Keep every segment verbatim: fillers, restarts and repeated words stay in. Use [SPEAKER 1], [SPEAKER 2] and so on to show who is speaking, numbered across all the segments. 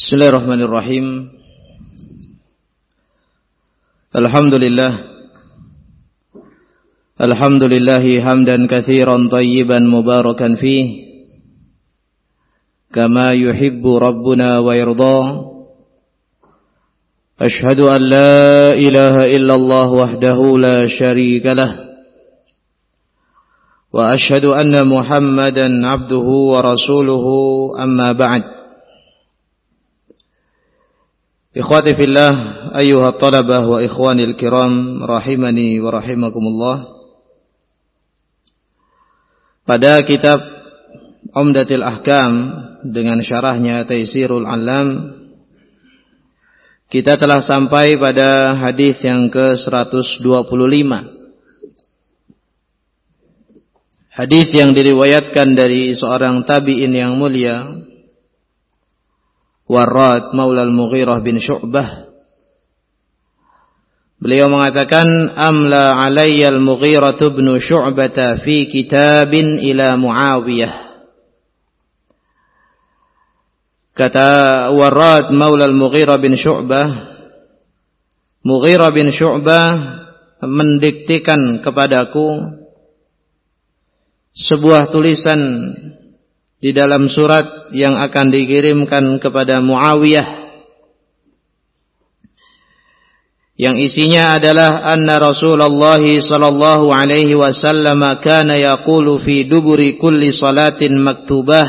[SPEAKER 1] Bismillahirrahmanirrahim. Alhamdulillah. Alhamdulillahi hamdan katsiran tayyiban mubarakan fih. Kama yuhibbu rabbuna wa yarda. Ashhadu an la ilaha illallah wahdahu la syarika lah. Wa ashhadu anna Muhammadan abduhu wa rasuluhu amma ba'd. Ikhwati fillah, ayyuhat talabah wa ikhwanil kiram, rahimani wa rahimakumullah. Pada kitab Umdatul Ahkam dengan syarahnya Taysirul Alam, kita telah sampai pada hadis yang ke seratus dua puluh lima. Hadis yang diriwayatkan dari seorang tabi'in yang mulia, Warrad Maula Al-Mughirah bin Syu'bah. Beliau mengatakan, amla alayya Al-Mughirah bin Syu'bah fi kitabin ila Muawiyah. Kata Warrad Maula Al-Mughirah bin Syu'bah, Mughirah bin Syu'bah mendiktikan kepadaku sebuah tulisan di dalam surat yang akan dikirimkan kepada Muawiyah, yang isinya adalah anna Rasulullah sallallahu alaihi wasallam kana yaqulu fi duburi kulli salatin maktubah,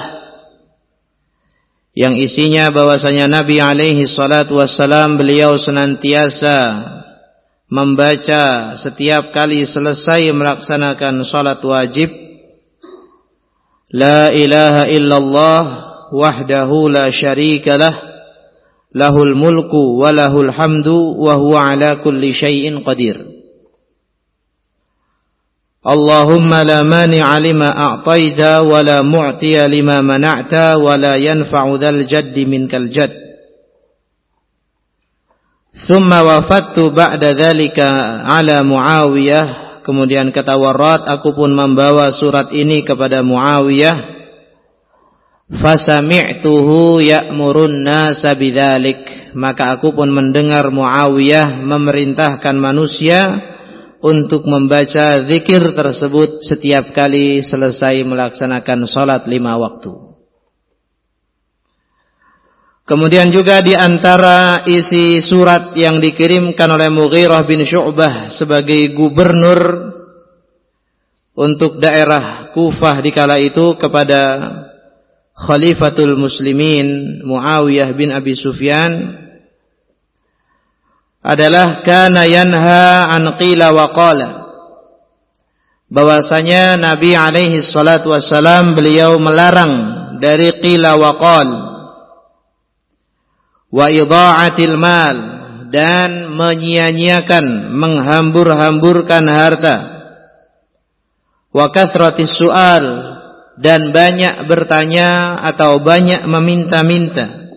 [SPEAKER 1] yang isinya bahwasanya Nabi alaihi salatu wassalam beliau senantiasa membaca setiap kali selesai melaksanakan salat wajib, La ilaha illallah wahdahu la syarika lah, lahul mulku wa lahul hamdu wa huwa ala kulli syai'in qadir. Allahumma la mani'a lima a'taita wa la mu'tiya lima mana'ta wa la yanfa'u dhal jaddi minkal jadd. Thumma wafattu ba'da dhalika ala Muawiyah. Kemudian kata Warrad, aku pun membawa surat ini kepada Muawiyah. Fasami'tuhu ya'murun nasa bidzalik. Maka aku pun mendengar Muawiyah memerintahkan manusia untuk membaca zikir tersebut setiap kali selesai melaksanakan salat lima waktu. Kemudian juga di antara isi surat yang dikirimkan oleh Mughirah bin Syu'bah sebagai gubernur untuk daerah Kufah di kala itu kepada Khalifatul Muslimin Muawiyah bin Abi Sufyan adalah kana yanha an qila wa qala, bahwasanya Nabi alaihi salatu wassalam beliau melarang dari qila wa qala wa idha'atil mal, dan menyia-nyiakan, menghambur-hamburkan harta, wa kathratis su'al, dan banyak bertanya atau banyak meminta-minta,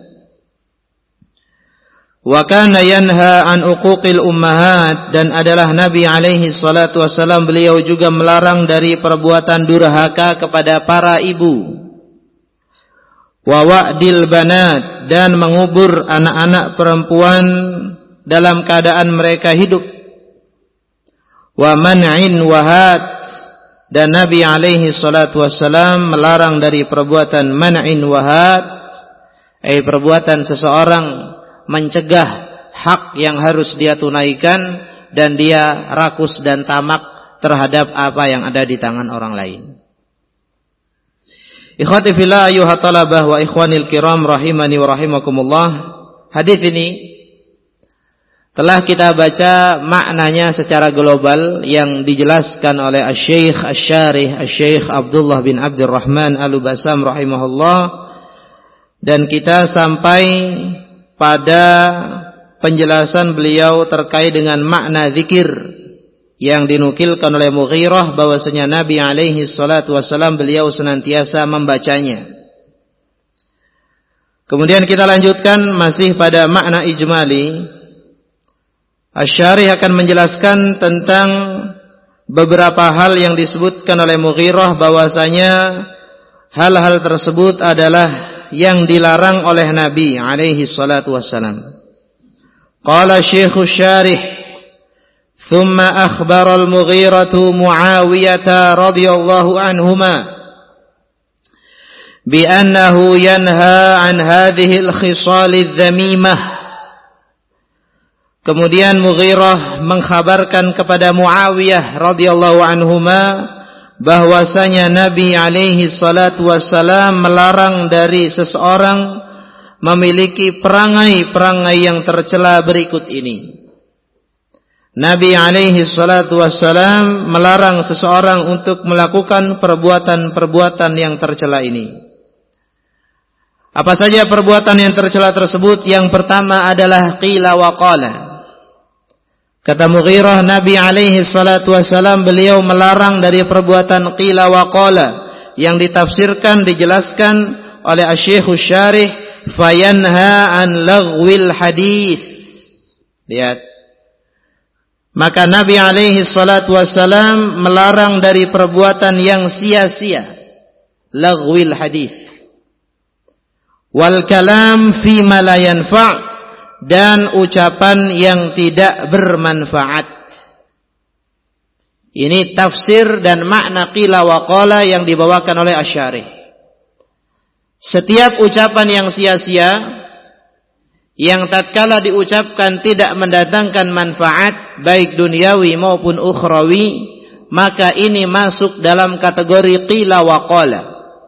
[SPEAKER 1] wa kana yanha an uquqil ummahat, dan adalah Nabi alaihi salatu wassalam beliau juga melarang dari perbuatan durhaka kepada para ibu, wa wa'dil banat, dan mengubur anak-anak perempuan dalam keadaan mereka hidup, wa man'in wahat, dan Nabi alaihi salatu wassalam melarang dari perbuatan man'in wahat, eh perbuatan seseorang mencegah hak yang harus dia tunaikan dan dia rakus dan tamak terhadap apa yang ada di tangan orang lain. Ikhwati fillah, ayyuhat talabah wa ikhwanil kiram, rahimani wa rahimakumullah. Hadis ini telah kita baca maknanya secara global yang dijelaskan oleh Asy-Syaikh Asy-Syarih Asy-Syaikh Abdullah bin Abdurrahman Al-Basam rahimahullah, dan kita sampai pada penjelasan beliau terkait dengan makna zikir yang dinukilkan oleh Mughirah bahwasanya Nabi alaihi salatu wassalam beliau senantiasa membacanya. Kemudian kita lanjutkan masih pada makna ijmali. Asy-Syarih akan menjelaskan tentang beberapa hal yang disebutkan oleh Mughirah bahwasanya hal-hal tersebut adalah yang dilarang oleh Nabi alaihi salatu wassalam. Qala Syekh Syarih, thumma akhbara al-Mughirah Muawiyah radhiyallahu anhuma bi annahu yanha an hadhihi al-khisal adh-dhamimah. Kemudian Mughirah mengkhabarkan kepada Muawiyah radhiyallahu anhuma bahwasanya Nabi alaihi salatu wassalam melarang dari seseorang memiliki perangai-perangai yang tercela berikut ini. Nabi alaihi salatu wassalam melarang seseorang untuk melakukan perbuatan-perbuatan yang tercela ini. Apa saja perbuatan yang tercela tersebut? Yang pertama adalah qila wa qala. Kata Mughirah, Nabi alaihi salatu wassalam beliau melarang dari perbuatan qila wa qala yang ditafsirkan, dijelaskan oleh Asy-Syaikh Syarih, fayanha an laghwil hadits. Lihat. Maka Nabi alaihi salatu wassalam melarang dari perbuatan yang sia-sia, laghwil hadits. Wal kalam fi ma la yanfa', dan ucapan yang tidak bermanfaat. Ini tafsir dan makna qila wa qala yang dibawakan oleh Asy-Syarih. Setiap ucapan yang sia-sia, yang tatkala diucapkan tidak mendatangkan manfaat baik duniawi maupun ukhrawi, maka ini masuk dalam kategori qila wa qala.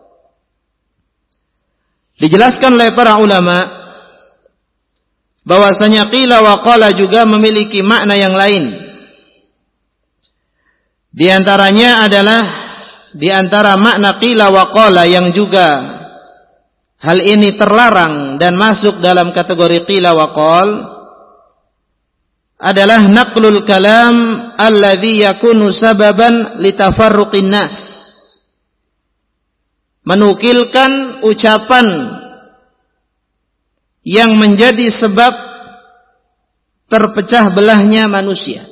[SPEAKER 1] Dijelaskan oleh para ulama bahwasanya qila wa qala juga memiliki makna yang lain. Di antaranya adalah di antara makna qila wa qala yang juga hal ini terlarang dan masuk dalam kategori qila wa qal adalah naqlul kalam alladhi yakunu sababan litafarruqin nas. Menukilkan ucapan yang menjadi sebab terpecah belahnya manusia.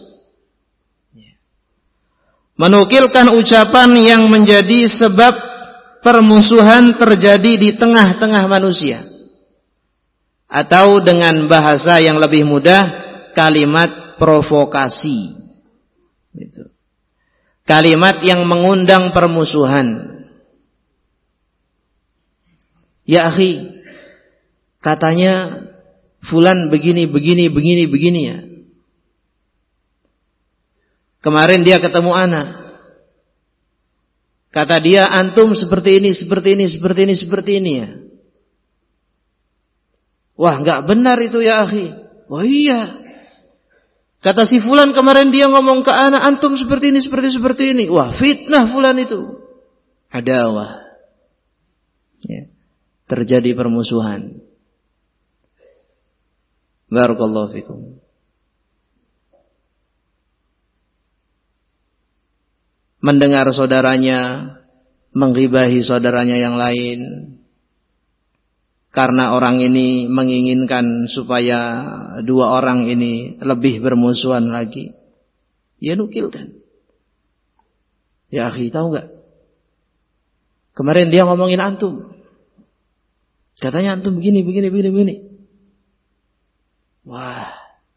[SPEAKER 1] Menukilkan ucapan yang menjadi sebab permusuhan terjadi di tengah-tengah manusia. Atau dengan bahasa yang lebih mudah, kalimat provokasi. Kalimat yang mengundang permusuhan. Ya akhi, katanya fulan begini, begini, begini, begini ya. Kemarin dia ketemu ana. Kata dia, antum seperti ini, seperti ini, seperti ini, seperti ini ya. Wah, enggak benar itu ya akhi. Wah iya. Kata si fulan kemarin dia ngomong ke ana, antum seperti ini, seperti seperti ini. Wah, fitnah fulan itu. Adawah. Ya. Terjadi permusuhan. Barakallahu fikum. Mendengar saudaranya menggibahi saudaranya yang lain karena orang ini menginginkan supaya dua orang ini lebih bermusuhan lagi, ya nukilkan. Ya akhi, tahu enggak? Kemarin dia ngomongin antum. Katanya antum begini, begini, begini, begini. Wah,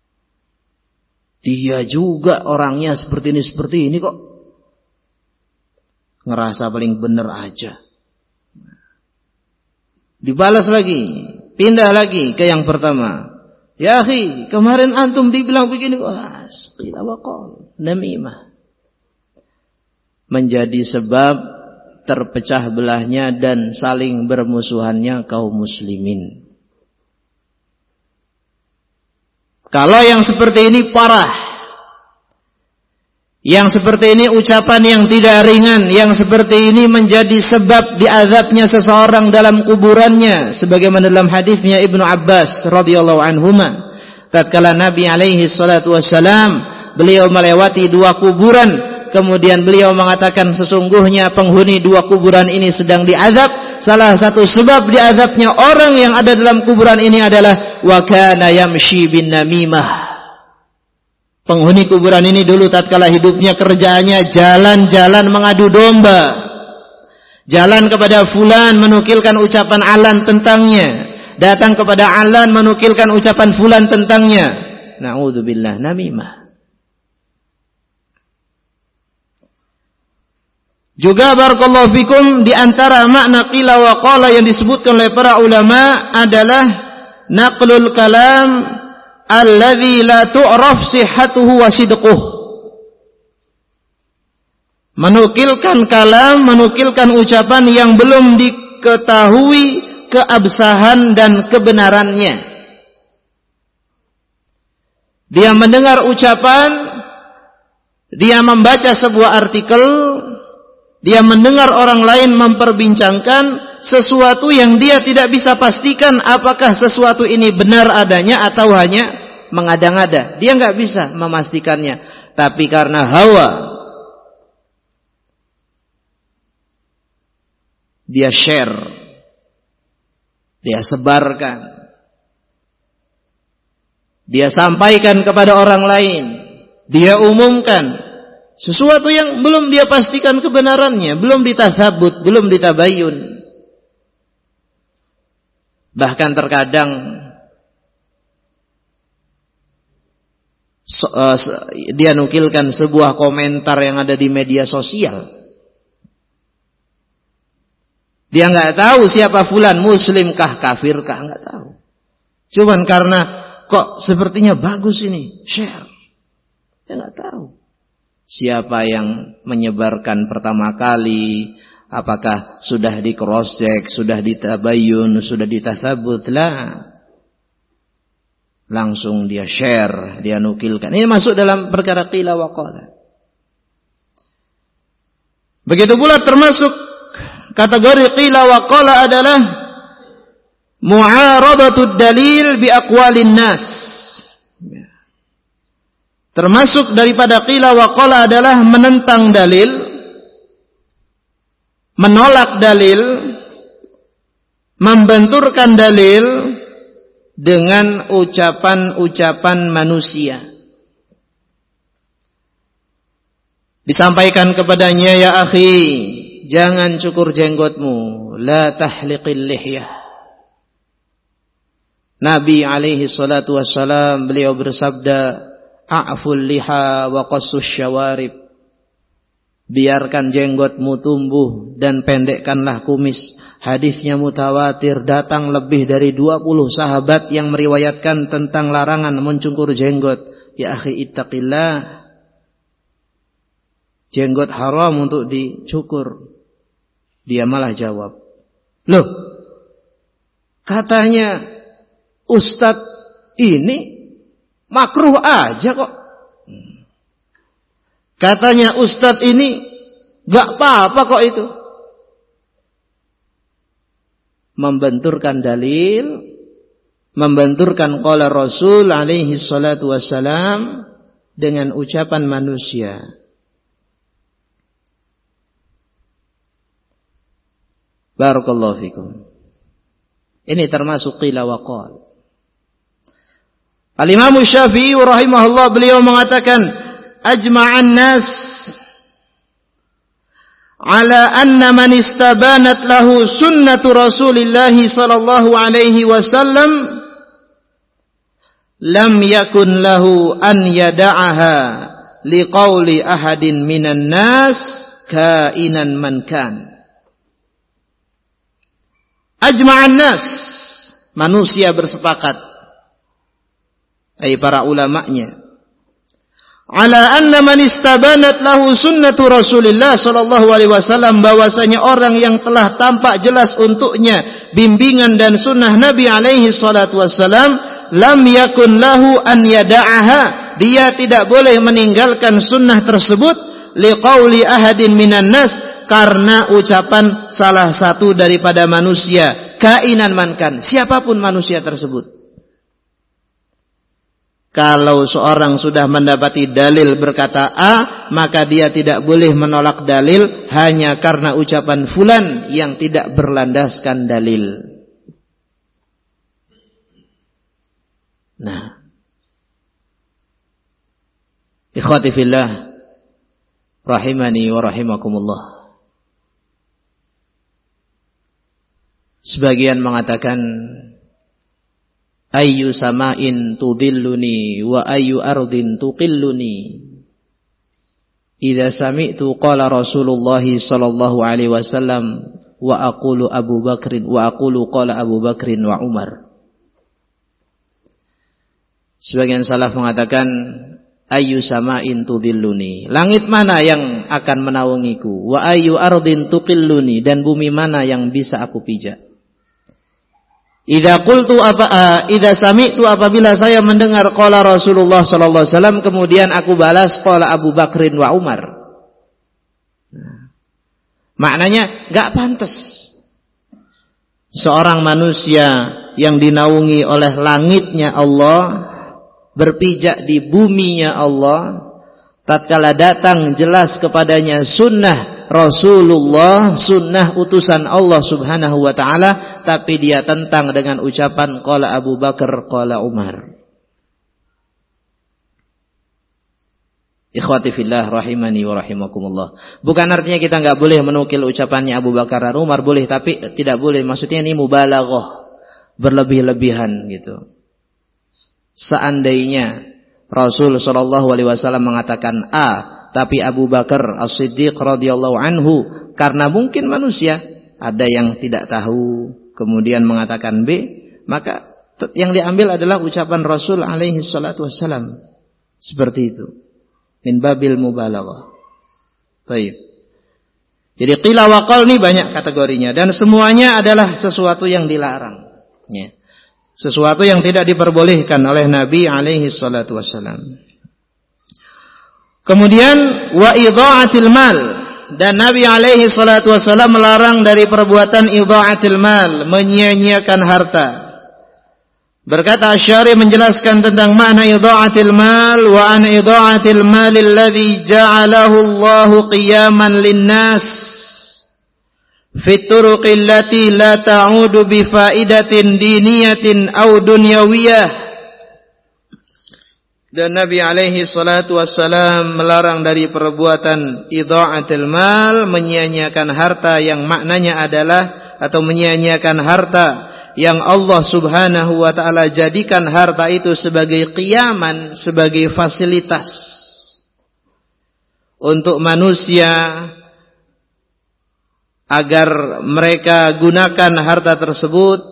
[SPEAKER 1] dia juga orangnya seperti ini, seperti ini kok. Ngerasa paling benar aja. Dibalas lagi, pindah lagi ke yang pertama. Ya akhi, kemarin antum dibilang begini. Wah, qila wa qal, namimah. Menjadi sebab terpecah belahnya dan saling bermusuhannya kaum muslimin. Kalau yang seperti ini parah, yang seperti ini ucapan yang tidak ringan, yang seperti ini menjadi sebab diazabnya seseorang dalam kuburannya, sebagaimana dalam hadisnya Ibnu Abbas radhiyallahu anhuma, tatkala Nabi alaihi salatu wassalam beliau melewati dua kuburan, kemudian beliau mengatakan sesungguhnya penghuni dua kuburan ini sedang diazab. Salah satu sebab diazabnya orang yang ada dalam kuburan ini adalah wa kana yamshi bin namimah. Penghuni kuburan ini dulu tatkala hidupnya kerjaannya jalan-jalan mengadu domba. Jalan kepada fulan menukilkan ucapan alan tentangnya. Datang kepada alan menukilkan ucapan fulan tentangnya. Na'udzubillah, namimah. Juga barakallahu fikum di antara makna qila wa qala yang disebutkan oleh para ulama adalah naqlul kalam alladzi la tu'raf sihhatuhu wa sidquh. Menukilkan kalam, menukilkan ucapan yang belum diketahui keabsahan dan kebenarannya. Dia mendengar ucapan, dia membaca sebuah artikel, dia mendengar orang lain memperbincangkan sesuatu yang dia tidak bisa pastikan apakah sesuatu ini benar adanya atau hanya mengada-ngada. Dia nggak bisa memastikannya. Tapi karena hawa, dia share, dia sebarkan, dia sampaikan kepada orang lain, dia umumkan sesuatu yang belum dia pastikan kebenarannya, belum ditathabut, belum ditabayun. Bahkan terkadang so, uh, dia nukilkan sebuah komentar yang ada di media sosial. Dia nggak tahu siapa fulan, muslimkah, kafirkah, nggak tahu. Cuman karena kok sepertinya bagus ini, share. Dia nggak tahu siapa yang menyebarkan pertama kali, apakah sudah di cross check, sudah ditabayun, sudah ditathabut, lah. Langsung dia share, dia nukilkan. Ini masuk dalam perkara qila wa qala. Begitu pula termasuk kategori qila wa qala adalah mu'aradatud dalil bi aqwalin nas. Termasuk daripada qila wa qala adalah menentang dalil, menolak dalil, membenturkan dalil dengan ucapan-ucapan manusia. Disampaikan kepadanya, ya akhi, jangan cukur jenggotmu, la tahliqil lihyah. Nabi alaihi salatu wassalam beliau bersabda, a'ful liha wa qassus syawarib. Biarkan jenggotmu tumbuh dan pendekkanlah kumis. Hadisnya mutawatir, datang lebih dari dua puluh sahabat yang meriwayatkan tentang larangan mencukur jenggot. Ya akhi ittaqillah. Jenggot haram untuk dicukur. Dia malah jawab, loh, katanya Ustadz ini makruh aja kok. Katanya Ustadz ini gak apa-apa kok itu. Membenturkan dalil, membenturkan qala Rasul alaihi salatu wassalam dengan ucapan manusia. Barakallahu fikum. Ini termasuk qila wa qal. Al-Imam Syafi'i rahimahullah beliau mengatakan, ajma'an nas ala anna man istabanat lahu sunnatu Rasulillah sallallahu alaihi wasallam lam yakun lahu an yada'aha liqauli ahadin minan nas kainan man kan. Ajma'an nas, manusia bersepakat, ay para ulamanya, ala anna man istabanat lahu sunnatu Rasulillah sallallahu alaihi wasallam, bahwasanya orang yang telah tampak jelas untuknya bimbingan dan sunnah Nabi alaihi salatu wasallam, lam yakun lahu an yada'aha, dia tidak boleh meninggalkan sunnah tersebut, liqauli ahadin minan nas, karena ucapan salah satu daripada manusia, kainan mankan, siapapun manusia tersebut. Kalau seorang sudah mendapati dalil berkata A, maka dia tidak boleh menolak dalil hanya karena ucapan fulan yang tidak berlandaskan dalil. Nah, ikhwati fillah rahimani wa rahimakumullah. Sebagian mengatakan ayyu sama'in tudilluni wa ayyu ardin tuqilluni. Idza sami'tu qala Rasulullah sallallahu alaihi wasallam wa aqulu Abu Bakrin wa aqulu qala Abu Bakrin wa Umar. Sebagian salaf mengatakan ayyu sama'in tudilluni, langit mana yang akan menaungiku, wa ayyu ardin tuqilluni, dan bumi mana yang bisa aku pijak. Idza qultu apa uh, idza sami'tu, apabila saya mendengar qala Rasulullah sallallahu alaihi wasallam, kemudian aku balas qala Abu Bakrin wa Umar. Nah, maknanya enggak pantas seorang manusia yang dinaungi oleh langitnya Allah berpijak di buminya Allah, tatkala datang jelas kepadanya sunnah Rasulullah, sunnah utusan Allah subhanahu wa ta'ala, tapi dia tentang dengan ucapan qala Abu Bakar, qala Umar. Ikhwati fillah rahimani wa rahimakumullah. Bukan artinya kita enggak boleh menukil ucapannya Abu Bakar dan Umar, boleh, tapi tidak boleh, maksudnya ini mubalaghah, berlebih-lebihan gitu. Seandainya Rasul sallallahu alaihi wasallam mengatakan A, tapi Abu Bakar As-Siddiq radhiyallahu anhu, karena mungkin manusia ada yang tidak tahu kemudian mengatakan B, maka yang diambil adalah ucapan Rasul alaihi salatu wasallam. Seperti itu. Min babil mubalaghah. Baik. Jadi qila wa qal ini banyak kategorinya, dan semuanya adalah sesuatu yang dilarang, ya. Sesuatu yang tidak diperbolehkan oleh Nabi alaihi salatu wasallam. Kemudian wa idha'atil mal, dan Nabi alaihi salatu wasallam melarang dari perbuatan idha'atil mal, menyia-nyiakan harta. Berkata Asy-Syari menjelaskan tentang makna idha'atil mal, wa an idha'atil mal alladhi ja'alahu Allahu qiyaman lin-nas fi turuqi allati la ta'udu bi faidatin diniyatin aw dunyawiyah. Dan Nabi alaihi salatu wassalam melarang dari perbuatan idha'atil mal, menyia-nyiakan harta yang maknanya adalah, atau menyia-nyiakan harta yang Allah subhanahu wa ta'ala jadikan harta itu sebagai qiyaman, sebagai fasilitas untuk manusia agar mereka gunakan harta tersebut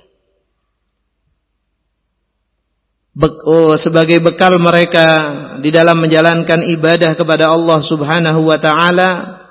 [SPEAKER 1] Be- oh, sebagai bekal mereka di dalam menjalankan ibadah kepada Allah subhanahu wa ta'ala.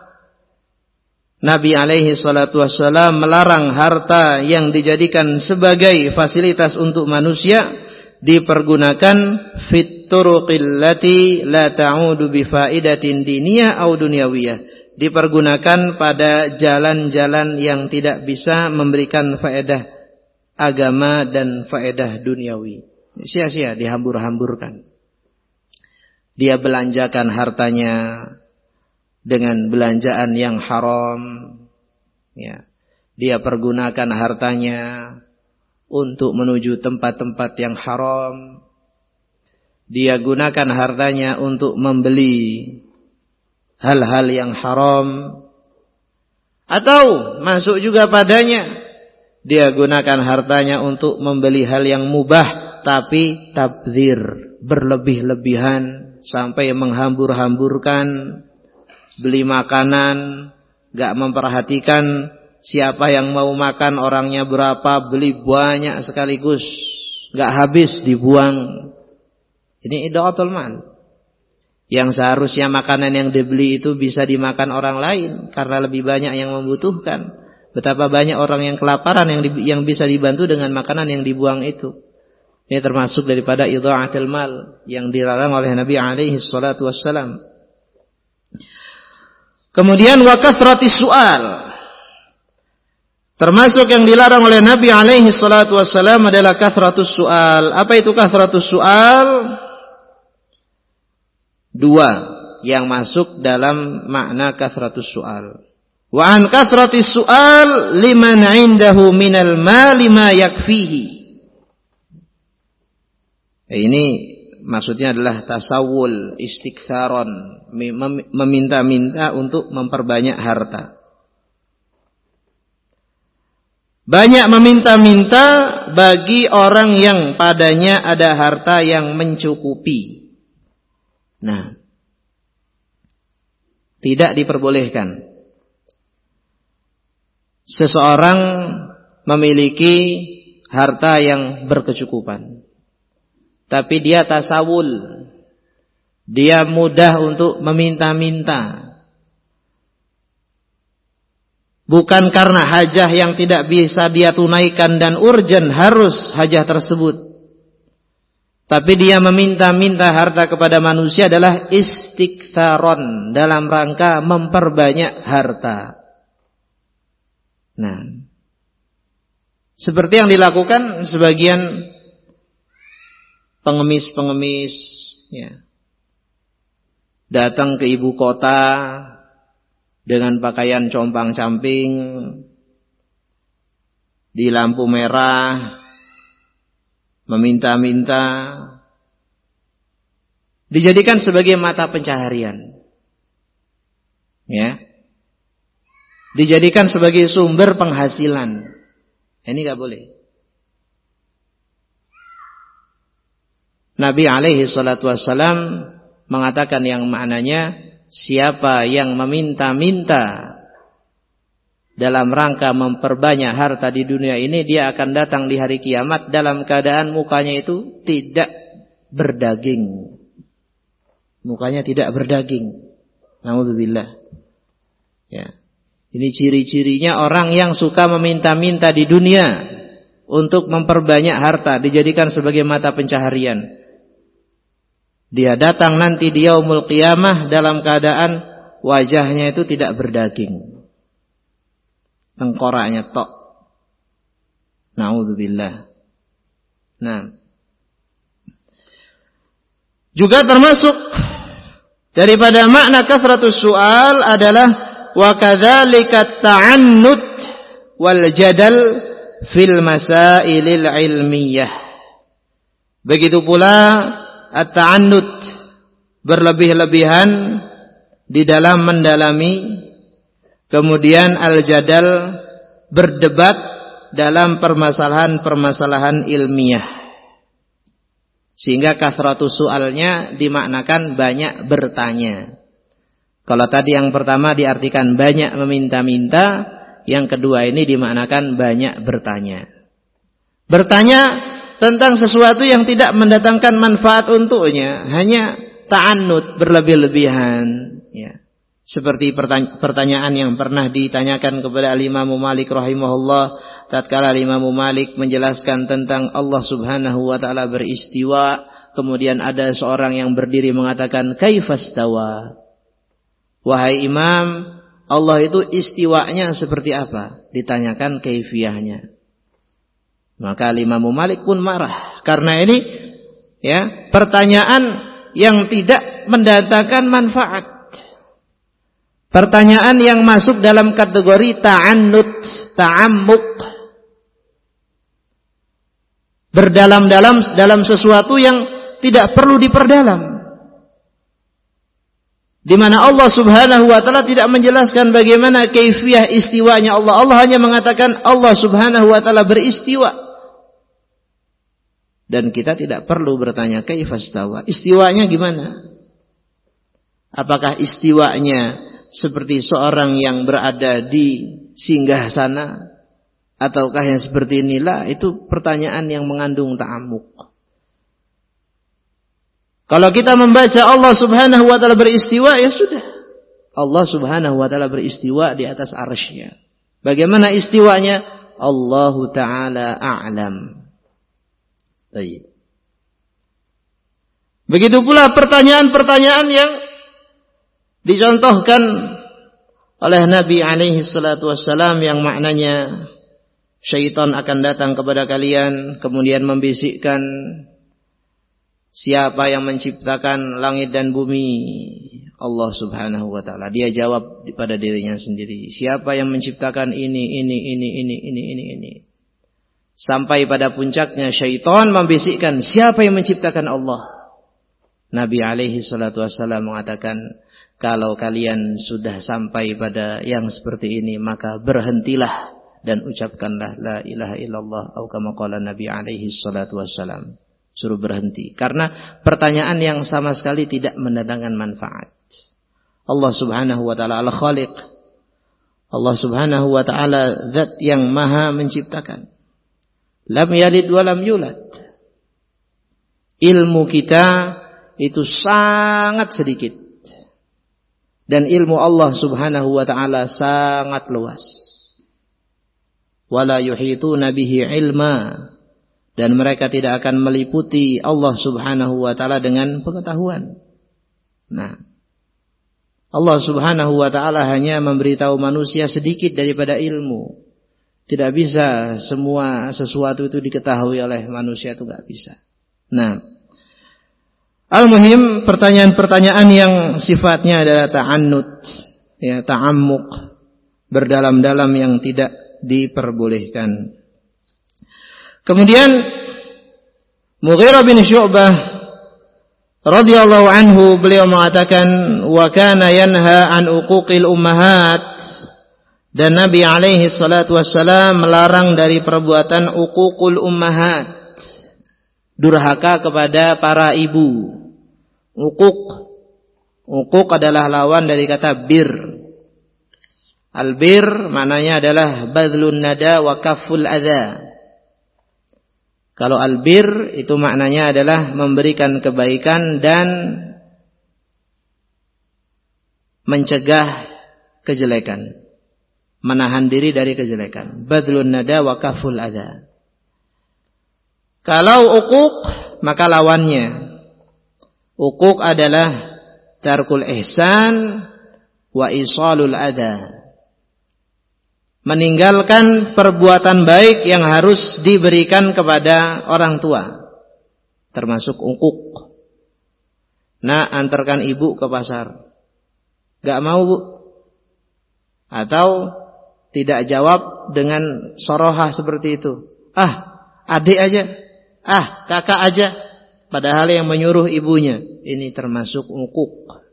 [SPEAKER 1] Nabi alaihi salatu wassalam melarang harta yang dijadikan sebagai fasilitas untuk manusia dipergunakan fit turuqil lati la ta'udu bi faidatin diniyah au dunyawiyah, dipergunakan pada jalan-jalan yang tidak bisa memberikan faedah agama dan faedah duniawi. Sia-sia, dihambur-hamburkan. Dia belanjakan hartanya dengan belanjaan yang haram, ya. Dia pergunakan hartanya untuk menuju tempat-tempat yang haram. Dia gunakan hartanya untuk membeli hal-hal yang haram. Atau masuk juga padanya, dia gunakan hartanya untuk membeli hal yang mubah, tapi tabdzir, berlebih-lebihan sampai menghambur-hamburkan, beli makanan, gak memperhatikan siapa yang mau makan, orangnya berapa, beli banyak sekaligus, gak habis, dibuang. Ini idha'atul mal. Yang seharusnya makanan yang dibeli itu bisa dimakan orang lain karena lebih banyak yang membutuhkan. Betapa banyak orang yang kelaparan yang, di, yang bisa dibantu dengan makanan yang dibuang itu. Ini termasuk daripada idha'atul mal yang dilarang oleh Nabi alaihi salatu wassalam. Kemudian wa kathratis su'al. Termasuk yang dilarang oleh Nabi alaihi salatu wassalam adalah kathratus su'al. Apa itu kathratus su'al? Dua yang masuk dalam makna kathratus su'al. Wa an kathratis su'al liman 'indahu minal mali ma yakfihi. Ini maksudnya adalah tasawul, istiktsaron, meminta-minta untuk memperbanyak harta. banyak meminta-minta bagi orang yang padanya ada harta yang mencukupi. Nah, tidak diperbolehkan seseorang memiliki harta yang berkecukupan, tapi dia tasawul, dia mudah untuk meminta-minta. Bukan karena hajah yang tidak bisa dia tunaikan dan urgen harus hajah tersebut, tapi dia meminta-minta harta kepada manusia adalah istiktsaron, dalam rangka memperbanyak harta. Nah, seperti yang dilakukan sebagian pengemis-pengemis, ya, datang ke ibu kota dengan pakaian compang-camping, di lampu merah, meminta-minta, dijadikan sebagai mata pencaharian, ya, dijadikan sebagai sumber penghasilan. Ini gak boleh. Nabi alaihi salatu wassalam mengatakan yang maknanya, siapa yang meminta-minta dalam rangka memperbanyak harta di dunia ini, dia akan datang di hari kiamat dalam keadaan mukanya itu tidak berdaging. Mukanya tidak berdaging. Na'udzubillah. Ya. Ini ciri-cirinya orang yang suka meminta-minta di dunia untuk memperbanyak harta, dijadikan sebagai mata pencaharian. Dia datang nanti di yaumul qiyamah dalam keadaan wajahnya itu tidak berdaging, tengkoraknya tok. Na'udzubillah. Nah, juga termasuk daripada makna kathratus su'al adalah wa kadzalika ta'annud wal jadal fil masailil ilmiyah. Begitu pula at-ta'annud, berlebih-lebihan di dalam mendalami, kemudian al-jadal, berdebat dalam permasalahan-permasalahan ilmiah. Sehingga kathratus su'alnya dimaknakan banyak bertanya. Kalau tadi yang pertama diartikan banyak meminta-minta, yang kedua ini dimaknakan banyak bertanya. Bertanya tentang sesuatu yang tidak mendatangkan manfaat untuknya, hanya ta'annud, berlebih-lebihan, ya. Seperti pertanyaan yang pernah ditanyakan kepada Al-Imam Malik rahimahullah, tatkala Al-Imam Malik menjelaskan tentang Allah Subhanahu wa taala beristiwa, kemudian ada seorang yang berdiri mengatakan, kaifastawa? Wahai Imam, Allah itu istiwanya seperti apa? Ditanyakan kaifiyahnya. Maka Imam Malik pun marah karena ini, ya, pertanyaan yang tidak mendatangkan manfaat. Pertanyaan yang masuk dalam kategori ta'annud, ta'ammuk, berdalam-dalam dalam sesuatu yang tidak perlu diperdalam. Di mana Allah Subhanahu wa taala tidak menjelaskan bagaimana kaifiyah istiwanya Allah. Allah hanya mengatakan Allah Subhanahu wa taala beristiwa. Dan kita tidak perlu bertanya kaifastawa. Istiwanya gimana? Apakah istiwanya seperti seorang yang berada di singgasana, ataukah yang seperti inilah? Itu pertanyaan yang mengandung ta'amuk. Kalau kita membaca Allah Subhanahu wa taala beristiwa, ya sudah. Allah Subhanahu wa taala beristiwa di atas arsy-Nya. Bagaimana istiwanya? Allahu taala a'lam. Baik. Begitu pula pertanyaan-pertanyaan yang dicontohkan oleh Nabi alaihi salatu wassalam yang maknanya syaitan akan datang kepada kalian kemudian membisikkan, siapa yang menciptakan langit dan bumi? Allah Subhanahu wa taala. Dia jawab pada dirinya sendiri. Siapa yang menciptakan ini, ini, ini, ini, ini, ini, ini. Sampai pada puncaknya syaitan membisikkan, siapa yang menciptakan Allah? Nabi alaihi salatu wassalam mengatakan, kalau kalian sudah sampai pada yang seperti ini, maka berhentilah dan ucapkanlah la ilaha illallah atau kama qala Nabi alaihi salatu wassalam. Suruh berhenti karena pertanyaan yang sama sekali tidak mendatangkan manfaat. Allah Subhanahu wa taala al-Khaliq. Allah Subhanahu wa taala zat yang maha menciptakan. Lam yalid wa lam yulad. Ilmu kita itu sangat sedikit. Dan ilmu Allah Subhanahu wa taala sangat luas. Wala yuhituna bihi ilma, dan mereka tidak akan meliputi Allah Subhanahu wa taala dengan pengetahuan. Nah, Allah Subhanahu wa taala hanya memberitahu manusia sedikit daripada ilmu. Tidak bisa semua sesuatu itu diketahui oleh manusia, itu enggak bisa. Nah, al-muhim pertanyaan-pertanyaan yang sifatnya adalah ta'annud, ya, ta'ammuk, berdalam-dalam yang tidak diperbolehkan. Kemudian Mughirah bin Syu'bah radhiyallahu anhu, beliau mengatakan wa kana yanha an uquqil ummahat, dan Nabi alaihi salatu wassalam melarang dari perbuatan uququl ummahat, durhaka kepada para ibu. Uquq, uquq adalah lawan dari kata bir. Al-bir maknanya adalah badlun nada wa kafful adza. Kalau al-bir itu maknanya adalah memberikan kebaikan dan mencegah kejelekan, menahan diri dari kejelekan. Badlun nada wa kafful adza. Kalau uquq maka lawannya. Uquq adalah tarkul ihsan wa isalul adza. Meninggalkan perbuatan baik yang harus diberikan kepada orang tua, termasuk uquq. Nah, antarkan ibu ke pasar. Gak mau, Bu? Atau tidak jawab dengan sorohah seperti itu. Ah, adik aja. Ah, kakak aja. Padahal yang menyuruh ibunya. Ini termasuk uquq.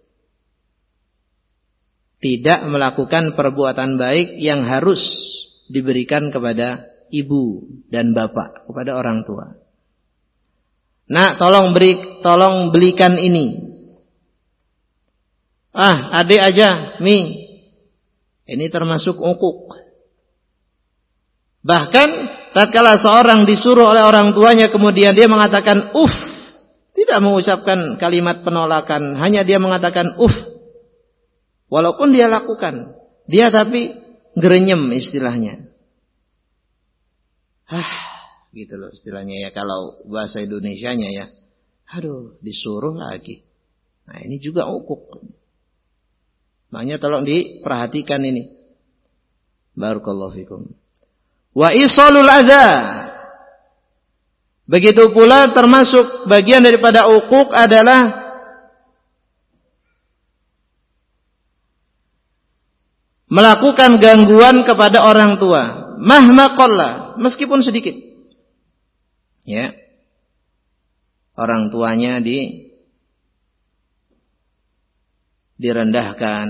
[SPEAKER 1] Tidak melakukan perbuatan baik yang harus diberikan kepada ibu dan bapak, kepada orang tua. Nah, tolong beri, tolong belikan ini. Ah, adik aja, Mi. Ini termasuk uquq. Bahkan tatkala seorang disuruh oleh orang tuanya kemudian dia mengatakan uff, tidak mengucapkan kalimat penolakan, hanya dia mengatakan uff. Walaupun dia lakukan, dia tapi gerenyem istilahnya. Ah, gitu loh istilahnya ya, kalau bahasa Indonesianya ya. Aduh, disuruh lagi. Nah, ini juga uquq. Makanya tolong diperhatikan ini. Barakallahu fikum. Wa isalul adza. Begitu pula termasuk bagian daripada uquq adalah melakukan gangguan kepada orang tua, mahma qalla, meskipun sedikit. Ya. Orang tuanya di direndahkan,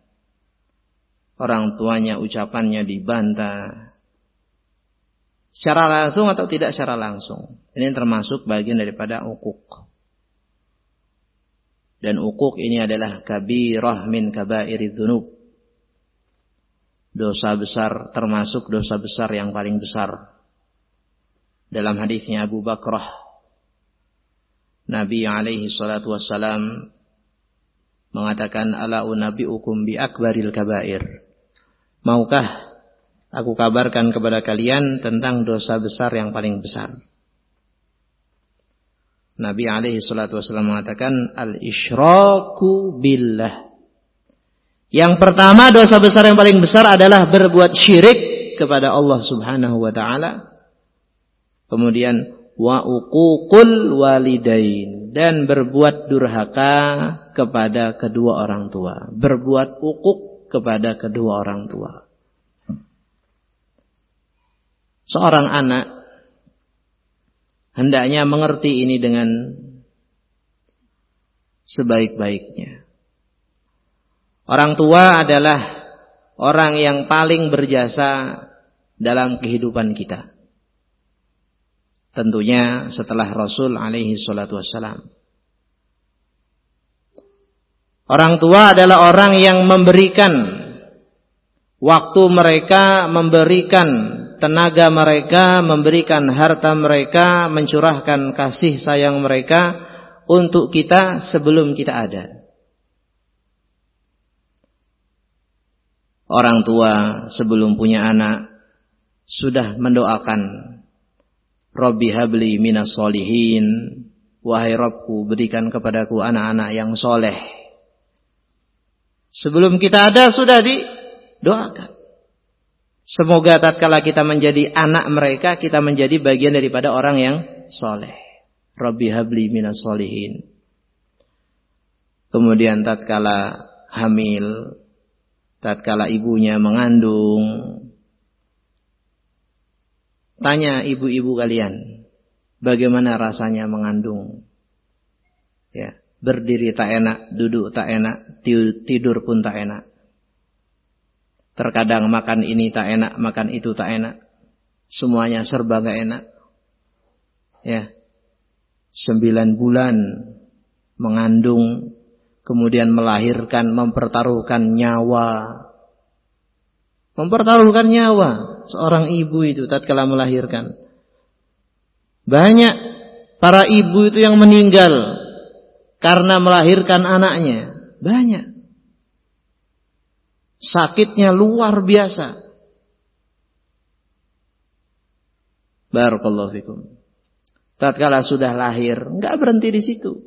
[SPEAKER 1] orang tuanya ucapannya dibantah. Secara langsung atau tidak secara langsung. Ini termasuk bagian daripada uquq. Dan uquq ini adalah kabirah min kabairidzunub. dzunub. Dosa besar, termasuk dosa besar yang paling besar. Dalam hadisnya Abu Bakrah, Nabi alaihi salatu wassalam mengatakan, ala unabbiukum bi akbaril kabair. Maukah aku kabarkan kepada kalian tentang dosa besar yang paling besar? Nabi alaihi salatu wassalam mengatakan, al-isyraku billah. Yang pertama, dosa besar yang paling besar adalah berbuat syirik kepada Allah Subhanahu wa taala. Kemudian wa uququl walidain, dan berbuat durhaka kepada kedua orang tua. Berbuat uquq kepada kedua orang tua. Seorang anak hendaknya mengerti ini dengan sebaik-baiknya. Orang tua adalah orang yang paling berjasa dalam kehidupan kita. Tentunya setelah Rasul alaihi salatu wassalam. Orang tua adalah orang yang memberikan waktu mereka, memberikan tenaga mereka, memberikan harta mereka, mencurahkan kasih sayang mereka untuk kita sebelum kita ada. Orang tua sebelum punya anak sudah mendoakan, Rabbi habli minas solihin, wahai Rabbku berikan kepadaku anak-anak yang soleh. Sebelum kita ada sudah didoakan. Semoga tatkala kita menjadi anak mereka, kita menjadi bagian daripada orang yang soleh. Rabbi habli minas solihin. Kemudian tatkala hamil, tatkala ibunya mengandung, tanya ibu-ibu kalian, bagaimana rasanya mengandung? Ya, berdiri tak enak, duduk tak enak, tidur pun tak enak. Terkadang makan ini tak enak, makan itu tak enak. Semuanya serba gak enak. Ya, sembilan bulan mengandung, kemudian melahirkan, mempertaruhkan nyawa. Mempertaruhkan nyawa seorang ibu itu tatkala melahirkan. Banyak para ibu itu yang meninggal karena melahirkan anaknya. Banyak. Sakitnya luar biasa. Barakallahu fikum. Tatkala sudah lahir, enggak berhenti di situ.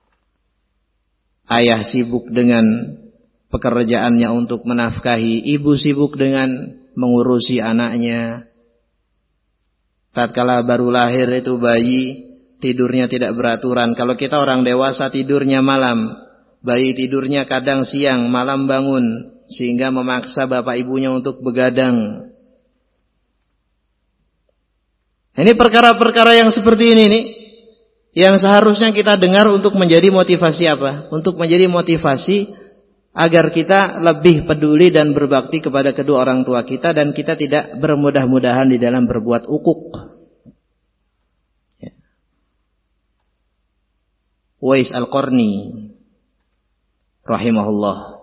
[SPEAKER 1] Ayah sibuk dengan pekerjaannya untuk menafkahi, ibu sibuk dengan mengurusi anaknya. Tatkala baru lahir itu bayi, tidurnya tidak beraturan. Kalau kita orang dewasa tidurnya malam, bayi tidurnya kadang siang, malam bangun, sehingga memaksa bapak ibunya untuk begadang. Ini perkara-perkara yang seperti ini nih, yang seharusnya kita dengar untuk menjadi motivasi apa? Untuk menjadi motivasi agar kita lebih peduli dan berbakti kepada kedua orang tua kita, dan kita tidak bermudah-mudahan di dalam berbuat ukuk. Uwais Al-Qarni rahimahullah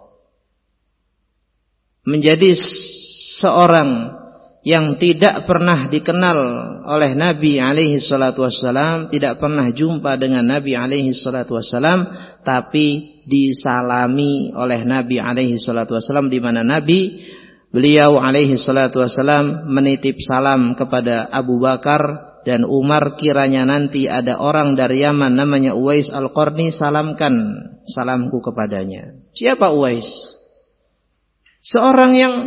[SPEAKER 1] menjadi seorang yang tidak pernah dikenal oleh Nabi alaihi salatu wassalam, tidak pernah jumpa dengan Nabi alaihi salatu wassalam, tapi disalami oleh Nabi alaihi salatu wassalam, di mana Nabi beliau alaihi salatu wassalam menitip salam kepada Abu Bakar dan Umar, kiranya nanti ada orang dari Yaman namanya Uwais Al-Qarni, salamkan salamku kepadanya. Siapa Uwais? Seorang yang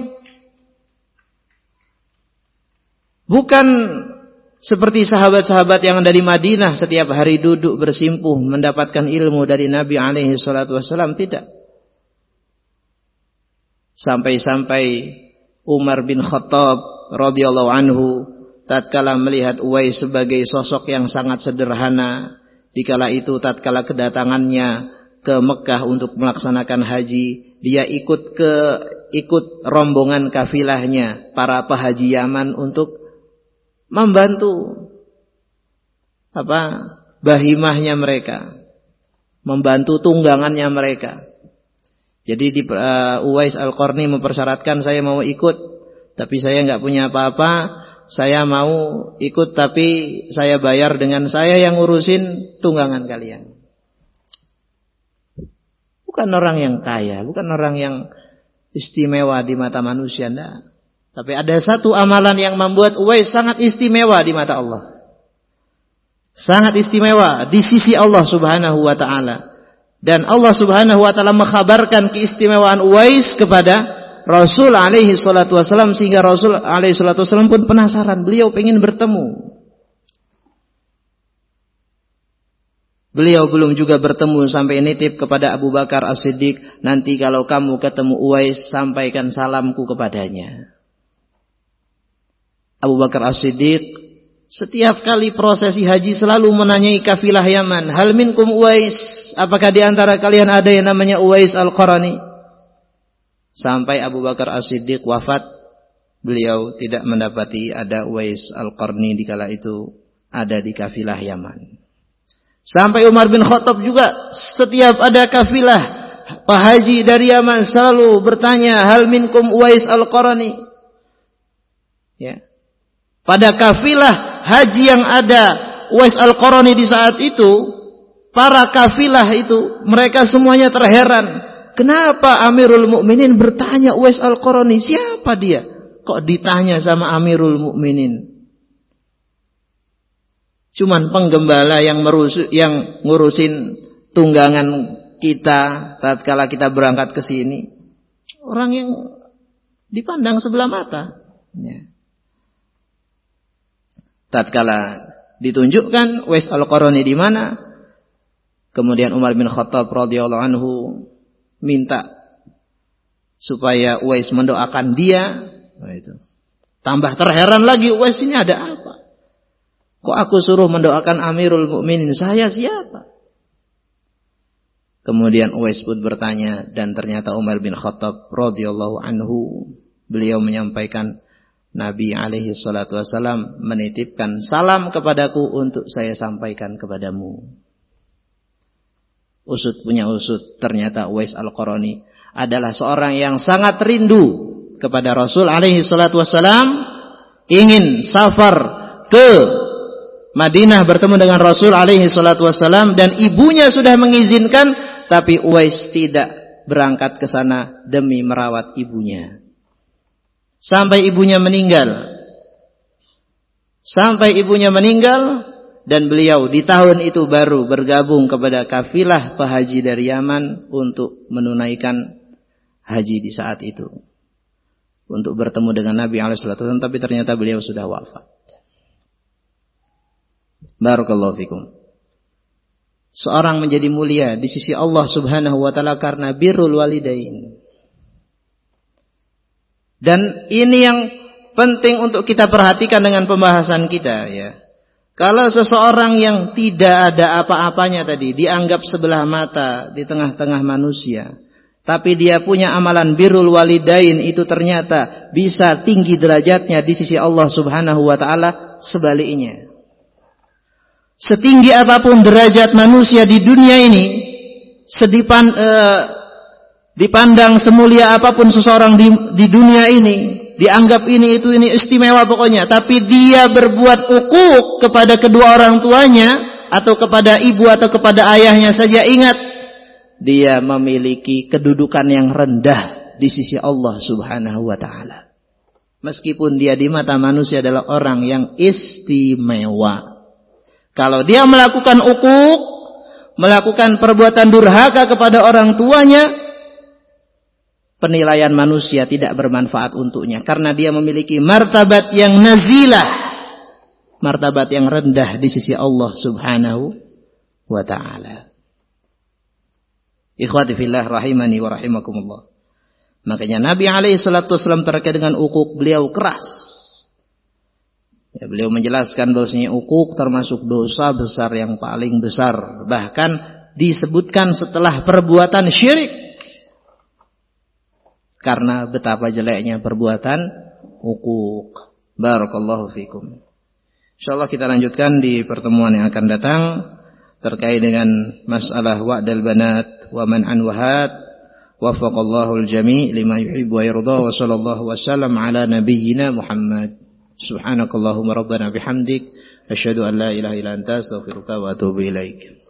[SPEAKER 1] bukan seperti sahabat-sahabat yang dari Madinah setiap hari duduk bersimpuh mendapatkan ilmu dari Nabi alaihi salatu wassalam, tidak. Sampai-sampai Umar bin Khattab radhiyallahu anhu tatkala melihat Uwais sebagai sosok yang sangat sederhana, dikala itu tatkala kedatangannya ke Mekah untuk melaksanakan haji, dia ikut ke ikut rombongan kafilahnya para pehaji Yaman untuk membantu apa bahimahnya mereka, membantu tunggangannya mereka. Jadi di, uh, Uwais Al-Qarni mempersyaratkan, saya mau ikut tapi saya nggak punya apa-apa, saya mau ikut tapi saya bayar dengan saya yang ngurusin tunggangan kalian. Bukan orang yang kaya, bukan orang yang istimewa di mata manusia, enggak. Tapi ada satu amalan yang membuat Uwais sangat istimewa di mata Allah. Sangat istimewa di sisi Allah Subhanahu wa taala. Dan Allah Subhanahu wa taala mengkhabarkan keistimewaan Uwais kepada Rasul alaihi salatu wasallam, sehingga Rasul alaihi salatu wasallam pun penasaran, beliau ingin bertemu. Beliau belum juga bertemu sampai nitip kepada Abu Bakar As-Siddiq, nanti kalau kamu ketemu Uwais sampaikan salamku kepadanya. Abu Bakar As-Siddiq setiap kali prosesi haji selalu menanyai kafilah Yaman, hal minkum Uwais, apakah di antara kalian ada yang namanya Uwais Al-Qarni? Sampai Abu Bakar As-Siddiq wafat, beliau tidak mendapati ada Uwais Al-Qarni di kala itu ada di kafilah Yaman. Sampai Umar bin Khattab juga setiap ada kafilah Pak Haji dari Yaman selalu bertanya, hal minkum Uwais Al-Qarni? Ya. Pada kafilah haji yang ada Uwais Al-Qarni di saat itu, para kafilah itu mereka semuanya terheran. Kenapa Amirul Mukminin bertanya Uwais Al-Qarni? Siapa dia? Kok ditanya sama Amirul Mukminin? Cuman penggembala yang merusu, yang ngurusin tunggangan kita tatkala kita berangkat ke sini. Orang yang dipandang sebelah mata. Ya. Tatkala ditunjukkan Uwais Al-Qarni di mana, kemudian Umar bin Khattab radhiyallahu anhu minta supaya Uwais mendoakan dia. Nah, itu. Tambah terheran lagi, Uwais ini ada apa? Kok aku suruh mendoakan Amirul Mukminin? Saya siapa? Kemudian Uwais pun bertanya, dan ternyata Umar bin Khattab radhiyallahu anhu, beliau menyampaikan, Nabi alaihi salatu wasalam menitipkan salam kepadaku untuk saya sampaikan kepadamu. Usut punya usut, ternyata Uwais Al-Qarni adalah seorang yang sangat rindu kepada Rasul alaihi salatu wasalam, ingin safar ke Madinah bertemu dengan Rasul alaihi salatu wasalam, dan ibunya sudah mengizinkan, tapi Uwais tidak berangkat ke sana demi merawat ibunya. Sampai ibunya meninggal. Sampai ibunya meninggal, dan beliau di tahun itu baru bergabung kepada kafilah pehaji dari Yaman untuk menunaikan haji di saat itu. Untuk bertemu dengan Nabi alaihi salatu wasallam, tapi ternyata beliau sudah wafat. Barakallahu fikum. Seorang menjadi mulia di sisi Allah Subhanahu wa taala karena birrul walidain. Dan ini yang penting untuk kita perhatikan dengan pembahasan kita, ya. Kalau seseorang yang tidak ada apa-apanya tadi dianggap sebelah mata di tengah-tengah manusia, tapi dia punya amalan birrul walidain, itu ternyata bisa tinggi derajatnya di sisi Allah Subhanahu wa taala. Sebaliknya, setinggi apapun derajat manusia di dunia ini, sedipan eh, dipandang semulia apapun seseorang di, di dunia ini, dianggap ini itu ini istimewa pokoknya, tapi dia berbuat uquq kepada kedua orang tuanya atau kepada ibu atau kepada ayahnya saja, ingat, dia memiliki kedudukan yang rendah di sisi Allah Subhanahu wa taala. Meskipun dia di mata manusia adalah orang yang istimewa. Kalau dia melakukan uquq, melakukan perbuatan durhaka kepada orang tuanya, penilaian manusia tidak bermanfaat untuknya, karena dia memiliki martabat yang nazilah, martabat yang rendah di sisi Allah Subhanahu wa taala. Ikhwati fillah rahimani wa rahimakumullah. Makanya Nabi alaihi salatu wasallam terkait dengan uquq beliau keras. Ya, beliau menjelaskan bahwasanya uquq termasuk dosa besar yang paling besar, bahkan disebutkan setelah perbuatan syirik. Karena betapa jeleknya perbuatan uquq. Barakallahu fikum. Insyaallah kita lanjutkan di pertemuan yang akan datang terkait dengan masalah wa'dal banat wa man'an wahat. Waffaqallahu al-jami' lima yuhibbu wa yarda, wa sallallahu wasallam ala nabiyyina Muhammad. Subhanakallahumma rabbana bihamdik asyhadu an la ilaha illa anta astaghfiruka wa atubu ilaik.